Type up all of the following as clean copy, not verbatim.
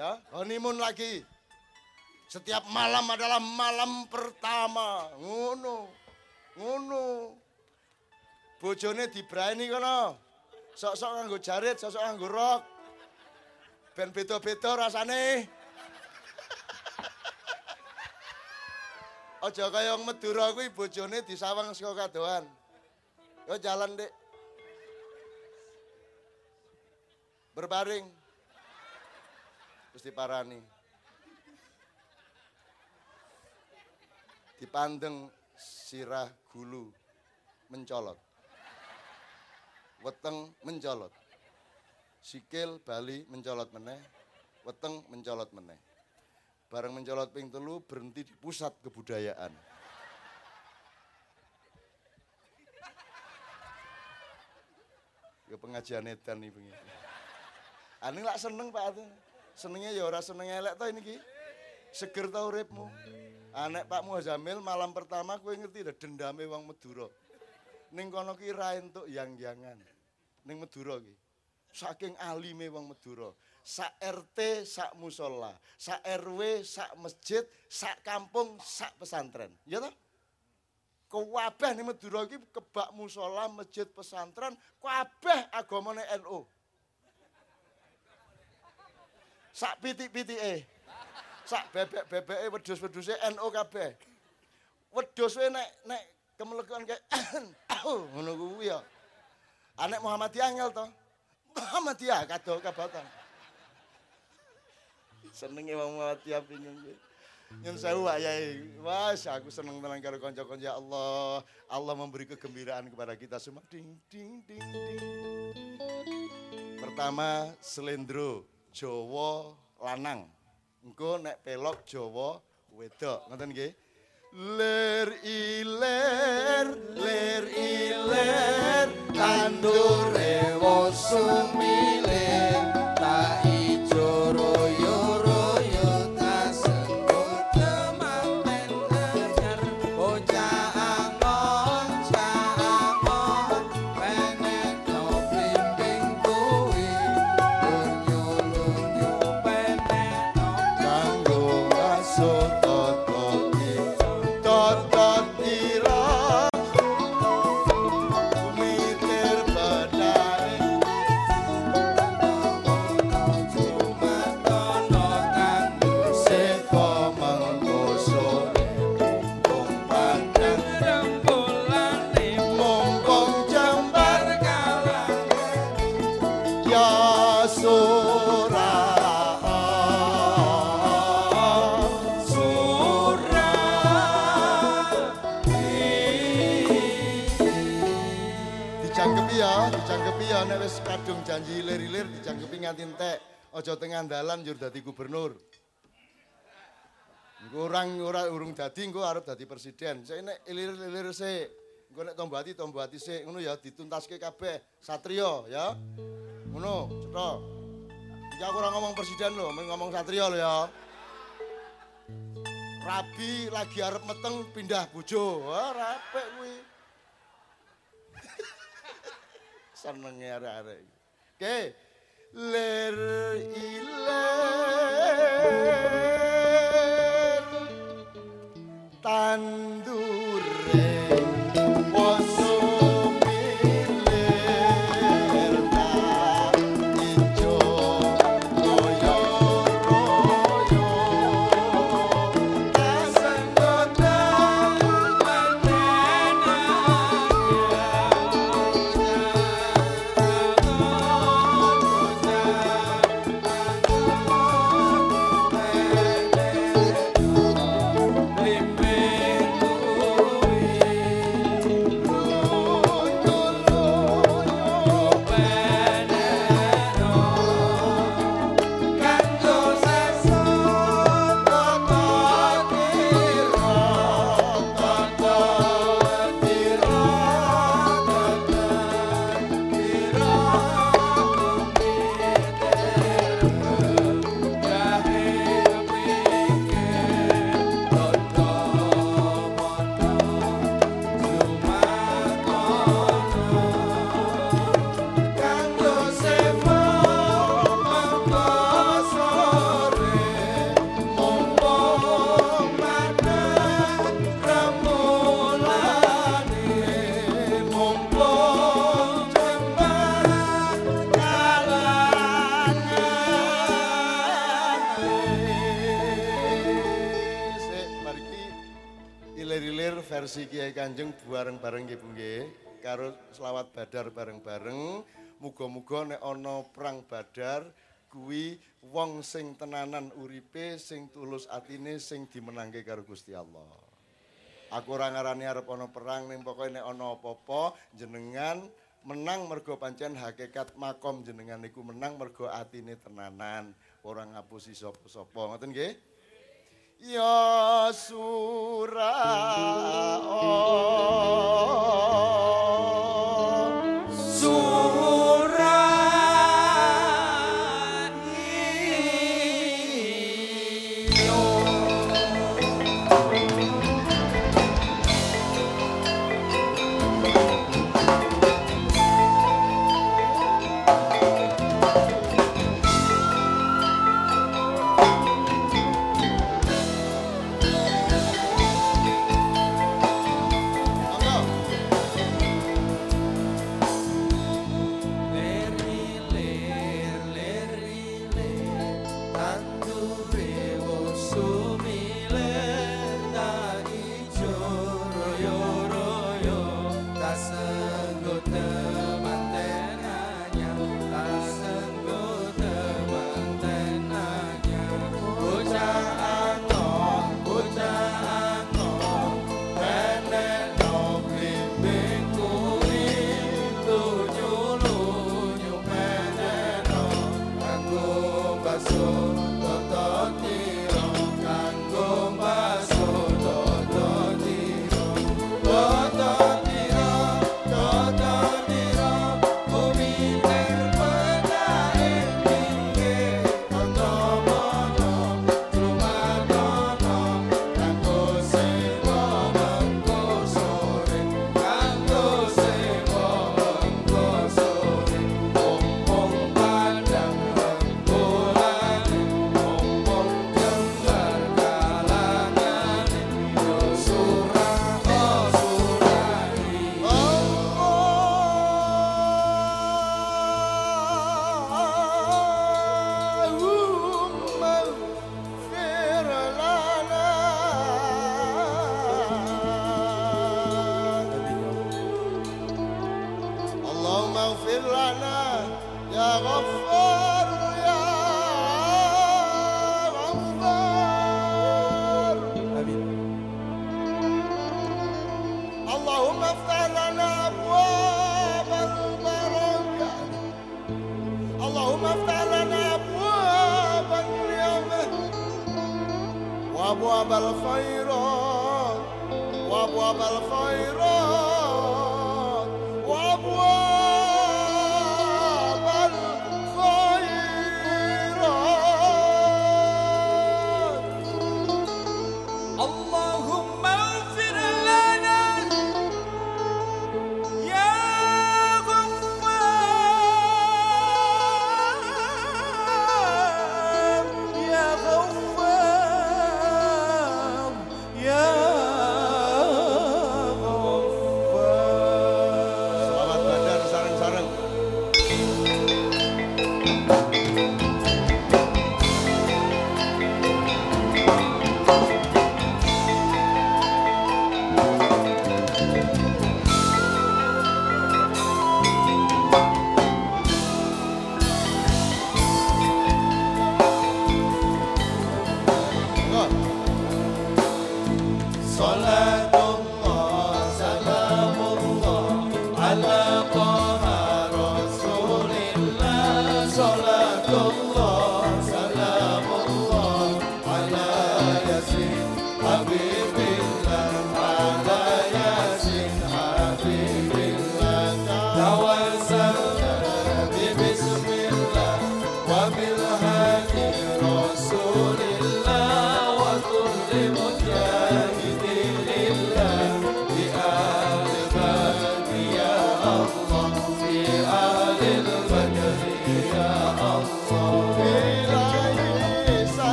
Ya, honeymoon lagi. Setiap malam adalah malam pertama. Ngono. Bojone dibraini kono. Sok-sok nganggo jarit, sok-sok nganggo rok. Ben beda-beda rasane. Aja kaya wong Madura kuwi bojone disawang saka kadohan. Yo jalan, Dik. Berbaring. Terus diparani. Dipandeng sirah gulu mencolot. Weteng mencolot. Sikil bali mencolot meneh, weteng mencolot meneh. Bareng mencolot ping 3 berhenti di pusat kebudayaan. Ya pengajian edan iki bengi. Aning lak seneng Pak. Senenge ya ora seneng elek to ini iki. Seger ta uripmu. Anek Pak Muhammad malam pertama kowe ngerti dah dendame wong Madura. Ning kono ki ra entuk yang-yangan. Ning Madura ki. Saking alime wong Madura. Sak RT, sak musola, sak RW, sak masjid, sak kampung, sak pesantren. Ya toh? Kabeh ning Madura iki kebak musola, masjid, pesantren, kabeh agamane NU. Sak pitik-pitike. Sak bebek-bebeke wedhus-wedhuse NU kabeh. Wedhus we nek kemelekan kayak ngono kuwi ya. Anek Muhammadiyah angel to. Muhammadiyah kado kabatan. Senenge wong Muhammadiyah bingung kuwi. Nyun sewu Pak Yai. Wes aku seneng tenan karo kanca-kanca ya Allah. Allah memberi kegembiraan kepada kita semua. Ding ding ding ding. Pertama Slendro Jawa lanang. Engko nek pelok Jawa wedok. Ngoten nggih. Ler iler tandure wosumile tak ijo royo tak sebut temanten anyar bocah angon penek no blimbing kuwi lunyu penek no kanggo ngasut kadung janji ilir-ilir dijangkepi nganti entek. Aja tengah dalan njur dadi gubernur. Engko ora urung dadi engko arep dadi presiden. Sik nek ilir-ilir sik. Engko nek tombo ati sik ngono ya dituntaske kabeh satriya ya. Ngono, cetha. Iki aku ora ngomong presiden lho, ngomong satriya lho ya. Rabi lagi arep meteng pindah bojo. Wah, rapek kuwi. Senenge arek-arek iki. Oke. Ler iler tandure wosumiler tak ijo royo asenggoda versi Kiai Kanjeng bareng-bareng nggih Bu nggih karo selawat Badar bareng-bareng. Muga-muga nek ana perang Badar kuwi wong sing tenanan uripe, sing tulus atine, sing dimenangke karo Gusti Allah. Aku ora ngarani arep ana perang ning pokoke nek ana apa-apa jenengan menang mergo pancen hakikat makom jenengan niku menang mergo atine tenanan, ora ngapusi sapa-sapa. Ngoten nggih? Ya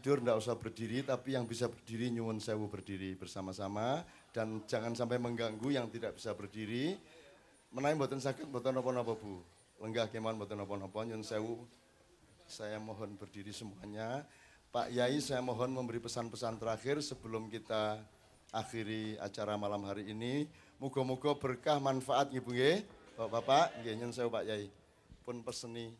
tidur ndak usah berdiri, tapi yang bisa berdiri nyuwun sewu berdiri bersama-sama dan jangan sampai mengganggu yang tidak bisa berdiri. Menawi mboten saged mboten napa-napa Bu. Lenggah kemawon mboten napa-napa nyuwun sewu. Saya mohon berdiri semuanya. Pak Yai, saya mohon memberi pesan-pesan terakhir sebelum kita akhiri acara malam hari ini. Muga-muga berkah manfaat nggih Bu nggih. Bapak-bapak nggih nyuwun sewu Pak Yai. Pun peseni.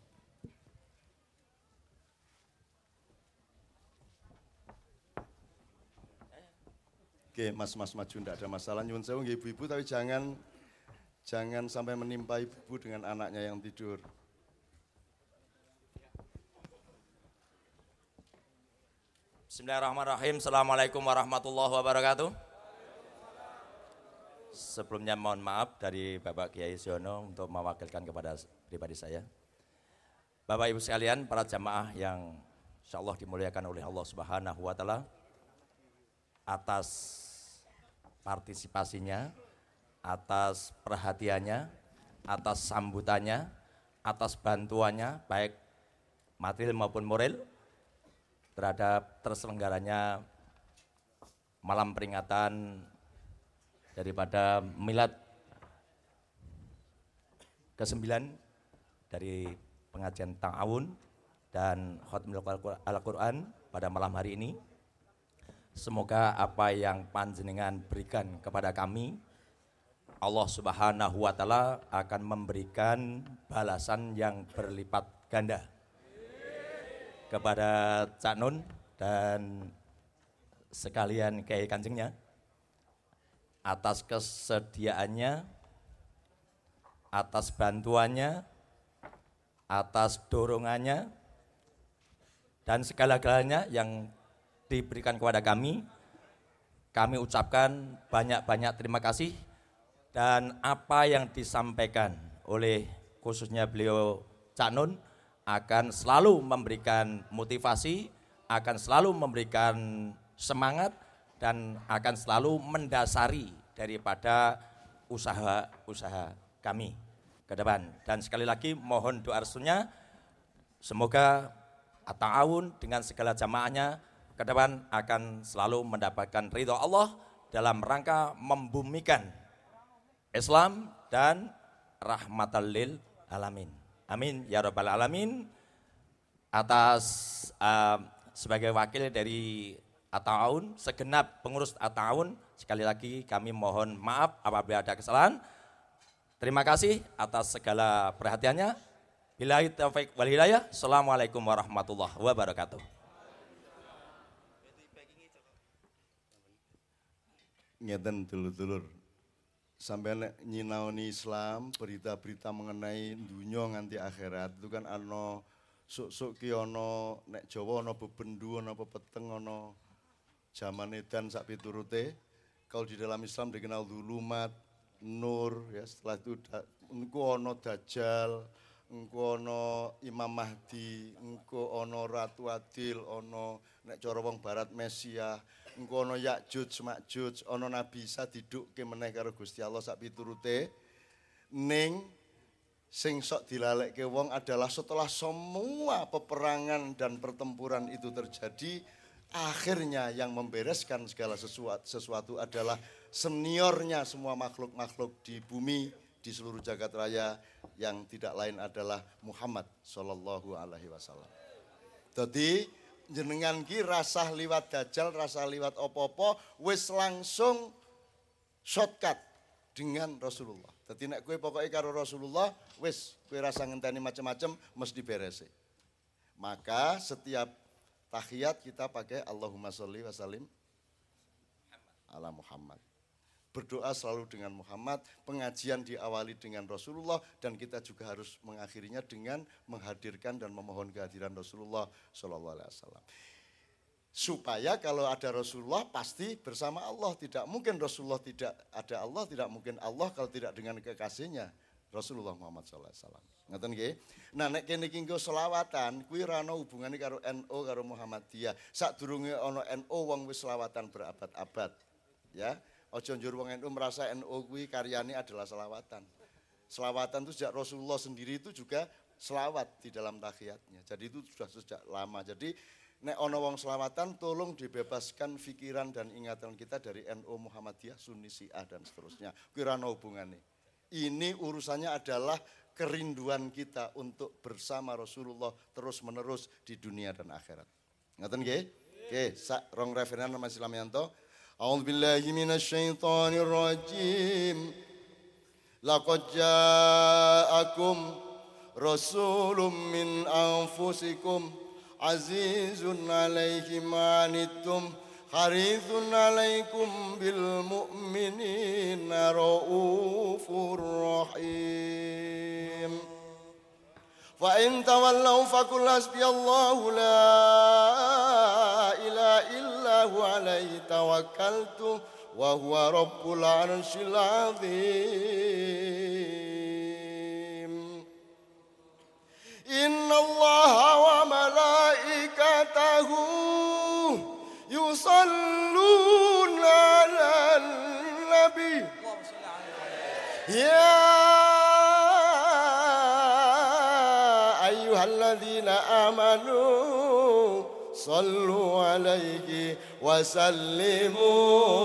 Oke, mas-mas maju ndak ada masalah. Nyuwun sewu nggih ibu-ibu, tapi jangan sampai menimpa ibu dengan anaknya yang tidur. Bismillahirrahmanirrahim. Assalamualaikum warahmatullahi wabarakatuh. Sebelumnya mohon maaf dari Bapak Kiai Siono untuk mewakilkan kepada pribadi saya. Bapak Ibu sekalian, para jamaah yang insyaallah dimuliakan oleh Allah Subhanahu wa taala, atas partisipasinya, atas perhatiannya, atas sambutannya, atas bantuannya baik material maupun moral terhadap terselenggaranya malam peringatan daripada milad ke-9 dari pengajian Ta'awun dan Khatmul Al-Quran pada malam hari ini. Semoga apa yang panjenengan berikan kepada kami, Allah Subhanahu wa taala akan memberikan balasan yang berlipat ganda kepada Cak Nun dan sekalian Kiai Kanjengnya atas kesediaannya, atas bantuannya, atas dorongannya, dan segala-galanya yang diberikan kepada kami. Kami ucapkan banyak-banyak terima kasih, dan apa yang disampaikan oleh khususnya beliau Cak Nun akan selalu memberikan motivasi, akan selalu memberikan semangat, dan akan selalu mendasari daripada usaha-usaha kami ke depan. Dan sekali lagi mohon doa restunya, semoga At-Ta'awun dengan segala jamaahnya ke depan akan selalu mendapatkan ridho Allah dalam rangka membumikan Islam dan rahmatan lil alamin. Amin ya rabbal alamin. Atas sebagai wakil dari At-Ta'awun, segenap pengurus At-Ta'awun, sekali lagi kami mohon maaf apabila ada kesalahan. Terima kasih atas segala perhatiannya. Billahi taufiq wal hidayah. Assalamualaikum warahmatullahi wabarakatuh. Ngeten dulur-dulur. Sampai nek nyinaoni Islam, berita-berita mengenai dunia nganti akhirat itu kan ana sok-sok ki ana nek Jawa ana bebendu, ana pepeteng, ana zaman edan sak piturute. Kalau di dalam Islam dikenal zulumat, nur, ya setelah itu engko ana Dajjal, engko ana Imam Mahdi, engko ana Ratu Adil, ana nek cara wong barat Mesia, engko ana Ya'juj Ma'juj, ana Nabi Isa didukke meneh karo Gusti Allah sak piturute. Ning sing sok dilalekke wong adalah setelah semua peperangan dan pertempuran itu terjadi, akhirnya yang membereskan segala sesuatu adalah seniornya semua makhluk-makhluk di bumi, di seluruh jagat raya, yang tidak lain adalah Muhammad sallallahu alaihi wasallam. Jadi jenengan ki rasah liwat Dajjal, rasah liwat opo-opo, wis langsung shortcut dengan Rasulullah. Jadi nek kowe pokoke karo Rasulullah, wis kowe rasa ngenteni macam-macam mesti berese. Maka setiap tahiyat kita pakai Allahumma sholli wa sallim ala Muhammad. Berdoa selalu dengan Muhammad, pengajian diawali dengan Rasulullah, dan kita juga harus mengakhirinya dengan menghadirkan dan memohon kehadiran Rasulullah sallallahu alaihi wasallam. Supaya kalau ada Rasulullah pasti bersama Allah. Tidak mungkin Rasulullah tidak ada Allah, tidak mungkin Allah kalau tidak dengan kekasihnya Rasulullah Muhammad sallallahu alaihi wasallam. Ngoten nggih. Nah nek kene iki nggo selawatan, kuwi ora ana hubungane karo NU karo Muhammadiyah. Sadurunge ana NU wong wis selawatan berabad-abad. Ya. Aja njur wong NU merasa NU kuwi karyane adalah selawatan. Selawatan itu sejak Rasulullah sendiri itu juga selawat di dalam tahiyatnya. Jadi itu sudah sejak lama. Jadi nek ana wong selawatan tolong dibebaskan pikiran dan ingatan kita dari NU Muhammadiyah, Sunni, Syiah dan seterusnya. Kuwi ora ana hubungane. Ini urusannya adalah kerinduan kita untuk bersama Rasulullah terus-menerus di dunia dan akhirat. Ngoten nggih? Nggih, sak rong referensi Mas Lamianto. A'udzubillahi minasyaitonir rajim. Laqad ja'akum rasulun min anfusikum azizun 'alaihi ma anittum harisun 'alaikum bil mu'minina raufur rahim. Fa in tawallaw faqul hasbiyallahu la ilaha illa huwa 'alaihi tawakkaltu wa huwa rabbul 'arsyil 'azim. Inna Allaha wa malaikatahu yusalluna 'alan nabi. Ya ayyuhalladzina amanu sallu 'alaihi wa sallimu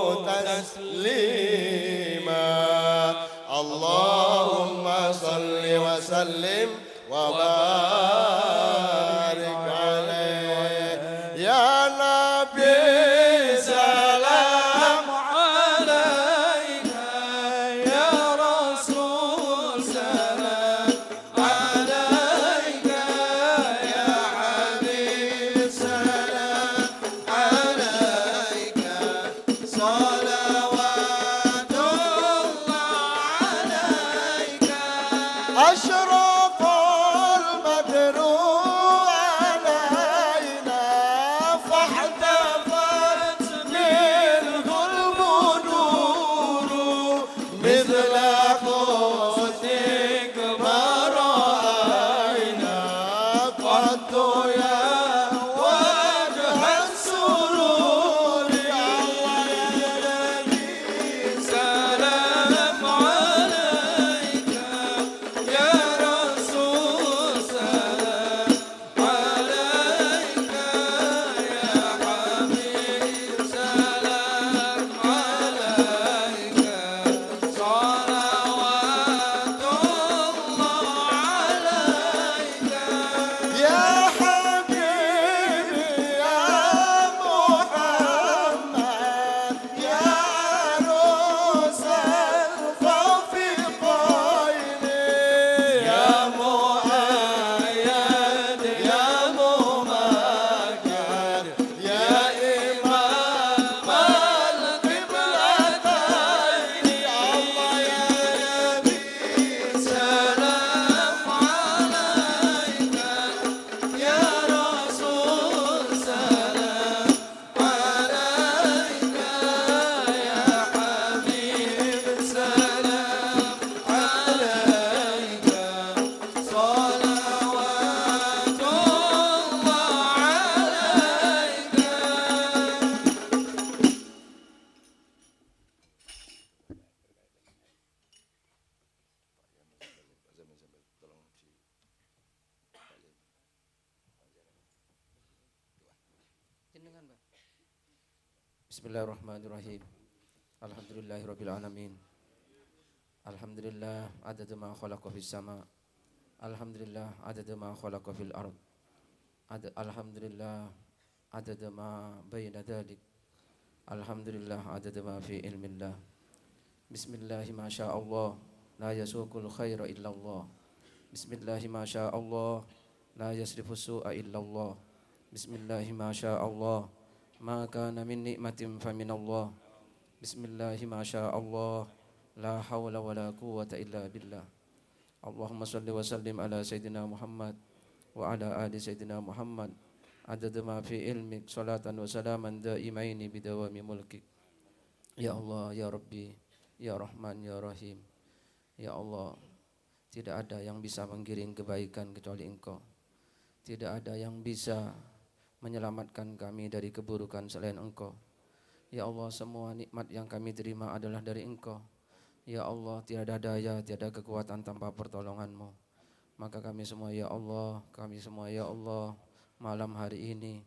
taslima. Allahumma salli wa sallim wa barik alaihi ya nabi salam alaika ya rasul salam alaika ya habib salam alaika salawatullah alaika أشرق البدر علينا فاحتفت منه البدور مثل قوسك ما رأينا قط يا وجه السرور يا الله يا نبي سلام عليك يا رسول سلام عليك يا حبيب سلام عليك صلوات الله عليك يا حبيبي يا محمد يا عروس الخفقين يا مؤيد يا ممكن يا إمام القبلتين الله يا نبي سلام عليك يا رسول سلام عليك يا حبيب سلام عليك صلوات الله عليك. Bismillahirrahmanirrahim. Alhamdulillahirabbil alamin. Alhamdulillah adada ma khalaqa fis sama. Alhamdulillah adada ma khalaqa fil ard. Alhamdulillah adada ma baina dzalik. Alhamdulillah adada ma fi ilmillah. Bismillahi ma syaa Allah la yasuqul khaira illa Allah. Bismillahi ma syaa Allah la yasrifus su'a illa Allah. Bismillahi ma syaa Allah ma kana min nikmatin fa min Allah. Bismillahi ma syaa Allah la hawla wa la quwwata illa billah. Allahumma salli wa sallim ala sayyidina Muhammad wa ala ali sayyidina Muhammad adada ma fi ilmik salatan wa salaman daimaini bidawami mulkik. Ya Allah ya Rabbi ya Rahman ya Rahim. Ya Allah, tidak ada yang bisa menggiring kebaikan kecuali Engkau. Tidak ada yang bisa menyelamatkan kami dari keburukan selain Engkau. Ya Allah, semua nikmat yang kami terima adalah dari Engkau. Ya Allah, tiada daya, tiada kekuatan tanpa pertolongan-Mu. Maka kami semua ya Allah, malam hari ini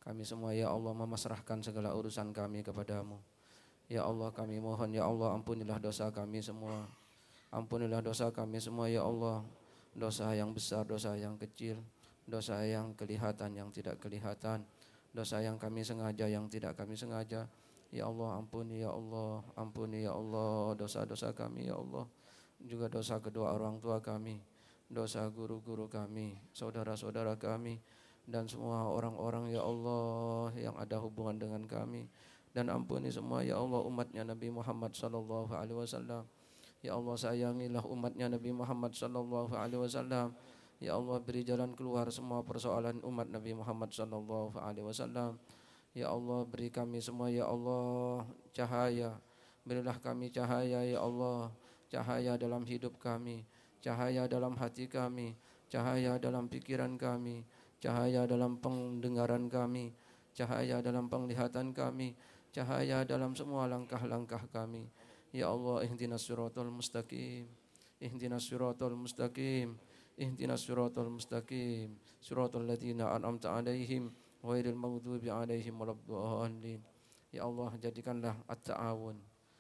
Kami semua ya Allah memasrahkan segala urusan kami kepadamu. Ya Allah kami mohon ya Allah ampunilah dosa kami semua. Ampunilah dosa kami semua ya Allah. Dosa yang besar, dosa yang kecil, dosa yang kelihatan, yang tidak kelihatan, dosa yang kami sengaja, yang tidak kami sengaja. Ya Allah ampuni ya Allah, ampuni ya Allah dosa-dosa kami ya Allah. Juga dosa kedua orang tua kami, dosa guru-guru kami, saudara-saudara kami, dan semua orang-orang ya Allah yang ada hubungan dengan kami. Dan ampuni semua ya Allah umatnya Nabi Muhammad sallallahu alaihi wasallam. Ya Allah sayangilah umatnya Nabi Muhammad sallallahu alaihi wasallam. Ya Allah beri jalan keluar semua persoalan umat Nabi Muhammad sallallahu alaihi wasallam. Ya Allah beri kami semua ya Allah cahaya. Berilah kami cahaya ya Allah, cahaya dalam hidup kami, cahaya dalam hati kami, cahaya dalam pikiran kami, cahaya dalam pendengaran kami, cahaya dalam penglihatan kami, cahaya dalam semua langkah-langkah kami. Ya Allah ihdinas siratal mustaqim, ihdinas siratal mustaqim, ihdinas siratal mustaqim, siratal ladzina an'amta 'alaihim ghairil maghdubi 'alaihim waladdallin. Ya Allah jadikanlah at-ta'awun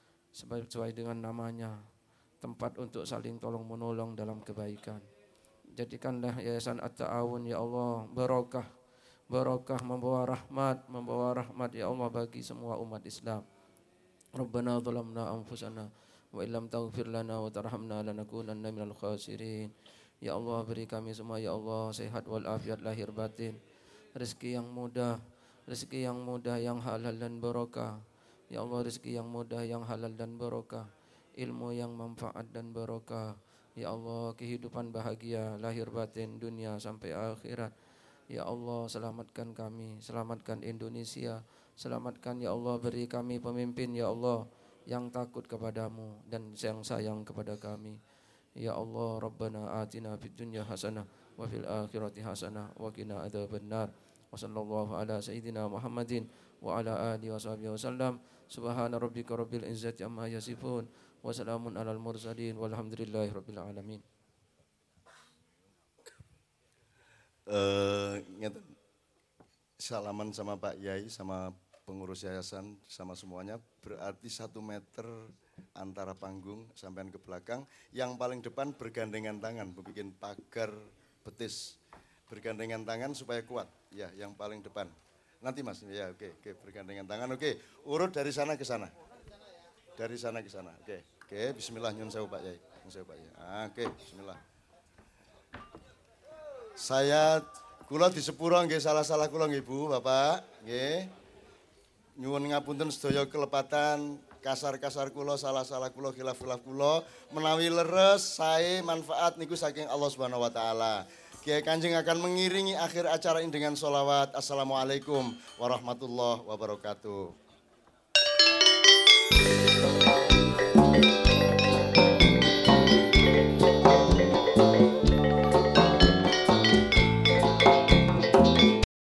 sesuai dengan namanya, tempat untuk saling tolong menolong dalam kebaikan. Jadikanlah Yayasan At-Ta'awun ya Allah barokah, barokah membawa rahmat ya Allah bagi semua umat Islam. Rabbana zalamna anfusana wa illam taghfir lana wa tarhamna lanakunanna minal khasirin. Ya Allah beri kami semua ya Allah sehat walafiat lahir batin, rezeki yang mudah, rezeki yang mudah yang halal dan barokah. Ya Allah rezeki yang mudah yang halal dan barokah, ilmu yang manfaat dan barokah. Ya Allah kehidupan bahagia lahir batin dunia sampai akhirat. Ya Allah selamatkan kami, selamatkan Indonesia, selamatkan ya Allah beri kami pemimpin ya Allah yang takut kepadamu dan yang sayang kepada kami. Ya Allah Rabbana atina fid dunya hasanah wa fil akhirati hasanah wa qina adzabannar. Wa sallallahu ala sayyidina Muhammadin wa ala alihi washabihi wasallam. Subhana rabbika rabbil izzati amma yasifun. Wassalamun alal mursalin walhamdulillahi rabbil alamin. Salaman sama Pak Yai, sama pengurus yayasan, sama semuanya. Berarti 1 meter antara panggung sampean ke belakang. Yang paling depan bergandengan tangan, bikin pagar betis. Bergandengan tangan supaya kuat. Ya, yang paling depan. Nanti Mas, ya oke, bergandengan tangan. Oke, urut dari sana ke sana. Dari sana ke sana. Oke, bismillah nyun sewu Pak Yai. Nyun sewu Pak Yai. Oke, bismillah. Saya kula di sepuro nggih salah-salah kula nggih Bu, Bapak, nggih. Nyuwun ngapunten sedaya kelepatan, kasar-kasar kula, salah-salah kula, khilaf-khilaf kula, menawi leres sae manfaat niku saking Allah Subhanahu wa taala. Kiai Kanjeng akan mengiringi akhir acara ini dengan sholawat. Assalamualaikum warahmatullahi wabarakatuh.